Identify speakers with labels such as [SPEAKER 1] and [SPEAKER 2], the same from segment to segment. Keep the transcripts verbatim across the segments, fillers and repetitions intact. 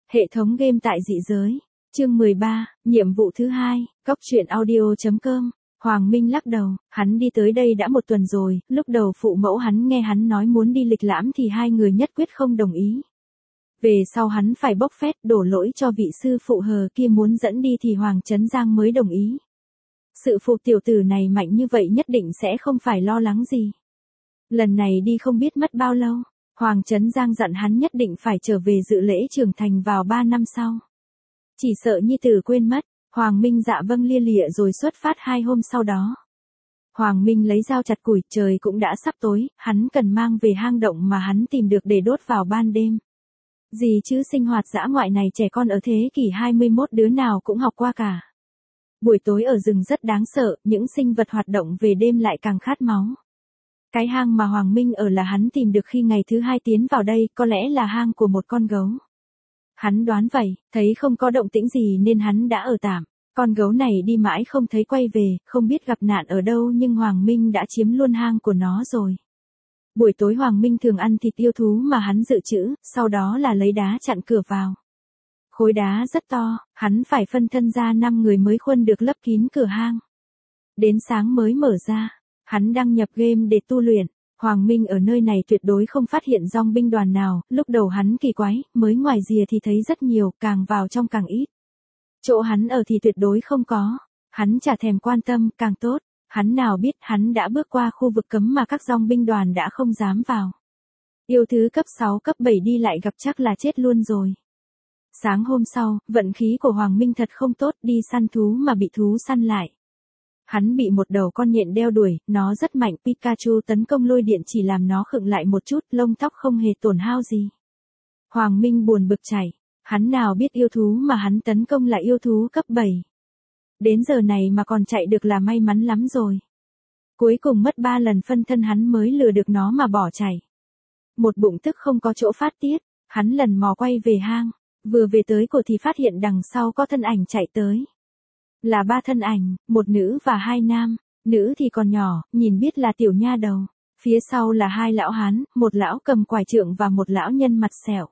[SPEAKER 1] Hệ thống game tại dị giới. Chương mười ba, nhiệm vụ thứ hai, cóc truyện audio.com. Hoàng Minh lắc đầu, hắn đi tới đây đã một tuần rồi, lúc đầu phụ mẫu hắn nghe hắn nói muốn đi lịch lãm thì hai người nhất quyết không đồng ý. Về sau hắn phải bốc phét đổ lỗi cho vị sư phụ hờ kia muốn dẫn đi thì Hoàng Trấn Giang mới đồng ý. Sự phụ tiểu tử này mạnh như vậy nhất định sẽ không phải lo lắng gì. Lần này đi không biết mất bao lâu, Hoàng Trấn Giang dặn hắn nhất định phải trở về dự lễ trưởng thành vào ba năm sau. Chỉ sợ nhi tử quên mất, Hoàng Minh dạ vâng lia lịa rồi xuất phát hai hôm sau đó. Hoàng Minh lấy dao chặt củi, trời cũng đã sắp tối, hắn cần mang về hang động mà hắn tìm được để đốt vào ban đêm. Gì chứ sinh hoạt dã ngoại này trẻ con ở thế kỷ hai mươi mốt đứa nào cũng học qua cả. Buổi tối ở rừng rất đáng sợ, những sinh vật hoạt động về đêm lại càng khát máu. Cái hang mà Hoàng Minh ở là hắn tìm được khi ngày thứ hai tiến vào đây, có lẽ là hang của một con gấu. Hắn đoán vậy, thấy không có động tĩnh gì nên hắn đã ở tạm. Con gấu này đi mãi không thấy quay về, không biết gặp nạn ở đâu nhưng Hoàng Minh đã chiếm luôn hang của nó rồi. Buổi tối Hoàng Minh thường ăn thịt yêu thú mà hắn dự trữ, sau đó là lấy đá chặn cửa vào. Khối đá rất to, hắn phải phân thân ra năm người mới khuân được lấp kín cửa hang. Đến sáng mới mở ra, hắn đăng nhập game để tu luyện. Hoàng Minh ở nơi này tuyệt đối không phát hiện dòng binh đoàn nào, lúc đầu hắn kỳ quái, mới ngoài rìa thì thấy rất nhiều, càng vào trong càng ít. Chỗ hắn ở thì tuyệt đối không có, hắn chả thèm quan tâm, càng tốt, hắn nào biết hắn đã bước qua khu vực cấm mà các dòng binh đoàn đã không dám vào. Yêu thứ cấp sáu cấp bảy đi lại gặp chắc là chết luôn rồi. Sáng hôm sau, vận khí của Hoàng Minh thật không tốt, đi săn thú mà bị thú săn lại. Hắn bị một đầu con nhện đeo đuổi, nó rất mạnh, Pikachu tấn công lôi điện chỉ làm nó khựng lại một chút, lông tóc không hề tổn hao gì. Hoàng Minh buồn bực chảy, hắn nào biết yêu thú mà hắn tấn công là yêu thú cấp bảy. Đến giờ này mà còn chạy được là may mắn lắm rồi. Cuối cùng mất ba lần phân thân hắn mới lừa được nó mà bỏ chạy. Một bụng tức không có chỗ phát tiết, hắn lần mò quay về hang, vừa về tới cổ thì phát hiện đằng sau có thân ảnh chạy tới. Là ba thân ảnh, một nữ và hai nam, nữ thì còn nhỏ, nhìn biết là tiểu nha đầu. Phía sau là hai lão hán, một lão cầm quải trượng và một lão nhân mặt sẹo.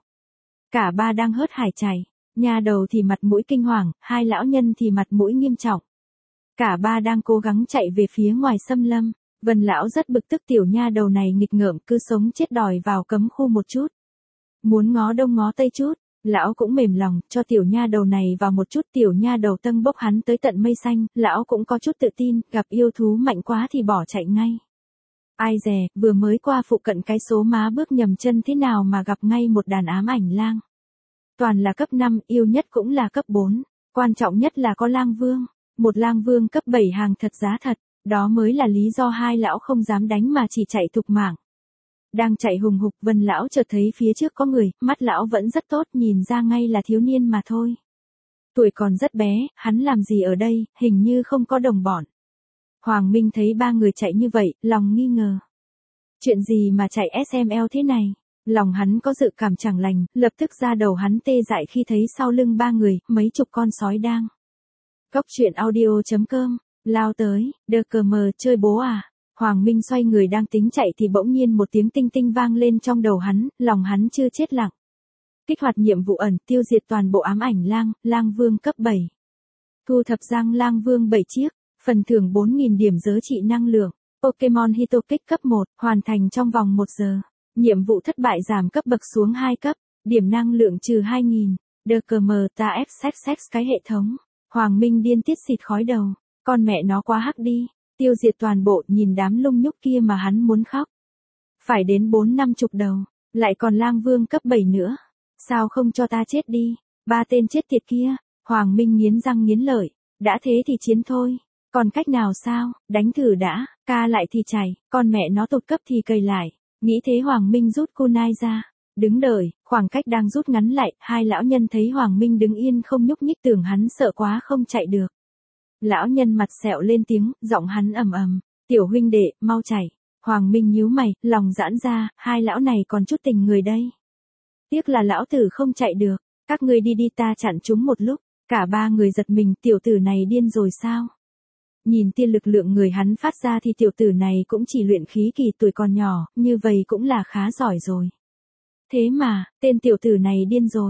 [SPEAKER 1] Cả ba đang hớt hải chảy, nha đầu thì mặt mũi kinh hoàng, hai lão nhân thì mặt mũi nghiêm trọng. Cả ba đang cố gắng chạy về phía ngoài xâm lâm, Vân lão rất bực tức tiểu nha đầu này nghịch ngợm cứ sống chết đòi vào cấm khu một chút. Muốn ngó đông ngó tây chút. Lão cũng mềm lòng, cho tiểu nha đầu này vào một chút, tiểu nha đầu tâng bốc hắn tới tận mây xanh, lão cũng có chút tự tin, gặp yêu thú mạnh quá thì bỏ chạy ngay. Ai dè, vừa mới qua phụ cận cái số má bước nhầm chân thế nào mà gặp ngay một đàn ám ảnh lang. Toàn là cấp năm, yêu nhất cũng là cấp bốn, quan trọng nhất là có lang vương, một lang vương cấp bảy hàng thật giá thật, đó mới là lý do hai lão không dám đánh mà chỉ chạy thục mạng. Đang chạy hùng hục, Vân lão chợt thấy phía trước có người, mắt lão vẫn rất tốt, nhìn ra ngay là thiếu niên mà thôi. Tuổi còn rất bé, hắn làm gì ở đây, hình như không có đồng bọn. Hoàng Minh thấy ba người chạy như vậy, lòng nghi ngờ. Chuyện gì mà chạy ét em lờ thế này? Lòng hắn có dự cảm chẳng lành, lập tức ra đầu hắn tê dại khi thấy sau lưng ba người, mấy chục con sói đang. Cóc truyện audio.com, lao tới, đơ cờ mờ chơi bố à? Hoàng Minh xoay người đang tính chạy thì bỗng nhiên một tiếng tinh tinh vang lên trong đầu hắn, lòng hắn chưa chết lặng. Kích hoạt nhiệm vụ ẩn, tiêu diệt toàn bộ ám ảnh lang, lang vương cấp bảy. Thu thập răng lang vương bảy chiếc, phần thưởng bốn nghìn điểm giới trị năng lượng. Pokemon Hitokix cấp một, hoàn thành trong vòng một giờ. Nhiệm vụ thất bại giảm cấp bậc xuống hai cấp, điểm năng lượng trừ hai nghìn. Đơ cờ mờ ta ép sex sex cái hệ thống. Hoàng Minh điên tiết xịt khói đầu, con mẹ nó quá hắc đi. Tiêu diệt toàn bộ, nhìn đám lung nhúc kia mà hắn muốn khóc. Phải đến bốn năm chục đầu, lại còn lang vương cấp bảy nữa. Sao không cho ta chết đi, ba tên chết tiệt kia. Hoàng Minh nghiến răng nghiến lợi, đã thế thì chiến thôi. Còn cách nào sao, đánh thử đã, ca lại thì chảy, con mẹ nó tụt cấp thì cầy lại. Nghĩ thế Hoàng Minh rút kunai ra, đứng đợi, khoảng cách đang rút ngắn lại, hai lão nhân thấy Hoàng Minh đứng yên không nhúc nhích tưởng hắn sợ quá không chạy được. Lão nhân mặt sẹo lên tiếng, giọng hắn ầm ầm, tiểu huynh đệ, mau chạy. Hoàng Minh nhíu mày, lòng giãn ra, hai lão này còn chút tình người đây. Tiếc là lão tử không chạy được, các ngươi đi đi ta chặn chúng một lúc, cả ba người giật mình, tiểu tử này điên rồi sao? Nhìn tiên lực lượng người hắn phát ra thì tiểu tử này cũng chỉ luyện khí kỳ tuổi còn nhỏ, như vậy cũng là khá giỏi rồi. Thế mà, tên tiểu tử này điên rồi.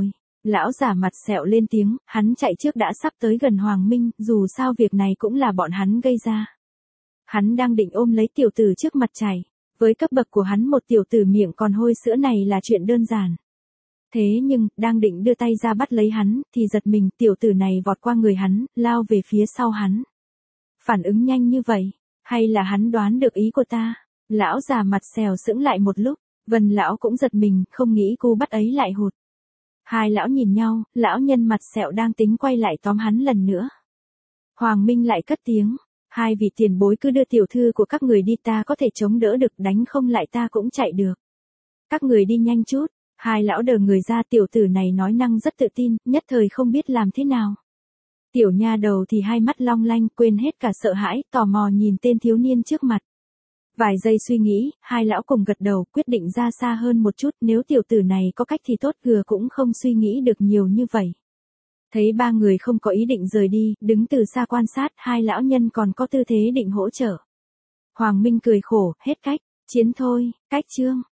[SPEAKER 1] Lão giả mặt sẹo lên tiếng, hắn chạy trước đã sắp tới gần Hoàng Minh, dù sao việc này cũng là bọn hắn gây ra. Hắn đang định ôm lấy tiểu tử trước mặt chảy. Với cấp bậc của hắn một tiểu tử miệng còn hôi sữa này là chuyện đơn giản. Thế nhưng, đang định đưa tay ra bắt lấy hắn, thì giật mình, tiểu tử này vọt qua người hắn, lao về phía sau hắn. Phản ứng nhanh như vậy, hay là hắn đoán được ý của ta? Lão già mặt sẹo sững lại một lúc, Vân lão cũng giật mình, không nghĩ cô bắt ấy lại hụt. Hai lão nhìn nhau, lão nhân mặt sẹo đang tính quay lại tóm hắn lần nữa. Hoàng Minh lại cất tiếng, hai vị tiền bối cứ đưa tiểu thư của các người đi, ta có thể chống đỡ được, đánh không lại ta cũng chạy được. Các người đi nhanh chút. Hai lão đờ người ra, tiểu tử này nói năng rất tự tin, nhất thời không biết làm thế nào. Tiểu nha đầu thì hai mắt long lanh, quên hết cả sợ hãi, tò mò nhìn tên thiếu niên trước mặt. Vài giây suy nghĩ, hai lão cùng gật đầu, quyết định ra xa hơn một chút, nếu tiểu tử này có cách thì tốt, gừa cũng không suy nghĩ được nhiều như vậy. Thấy ba người không có ý định rời đi, đứng từ xa quan sát, hai lão nhân còn có tư thế định hỗ trợ. Hoàng Minh cười khổ, hết cách, chiến thôi, cách chương.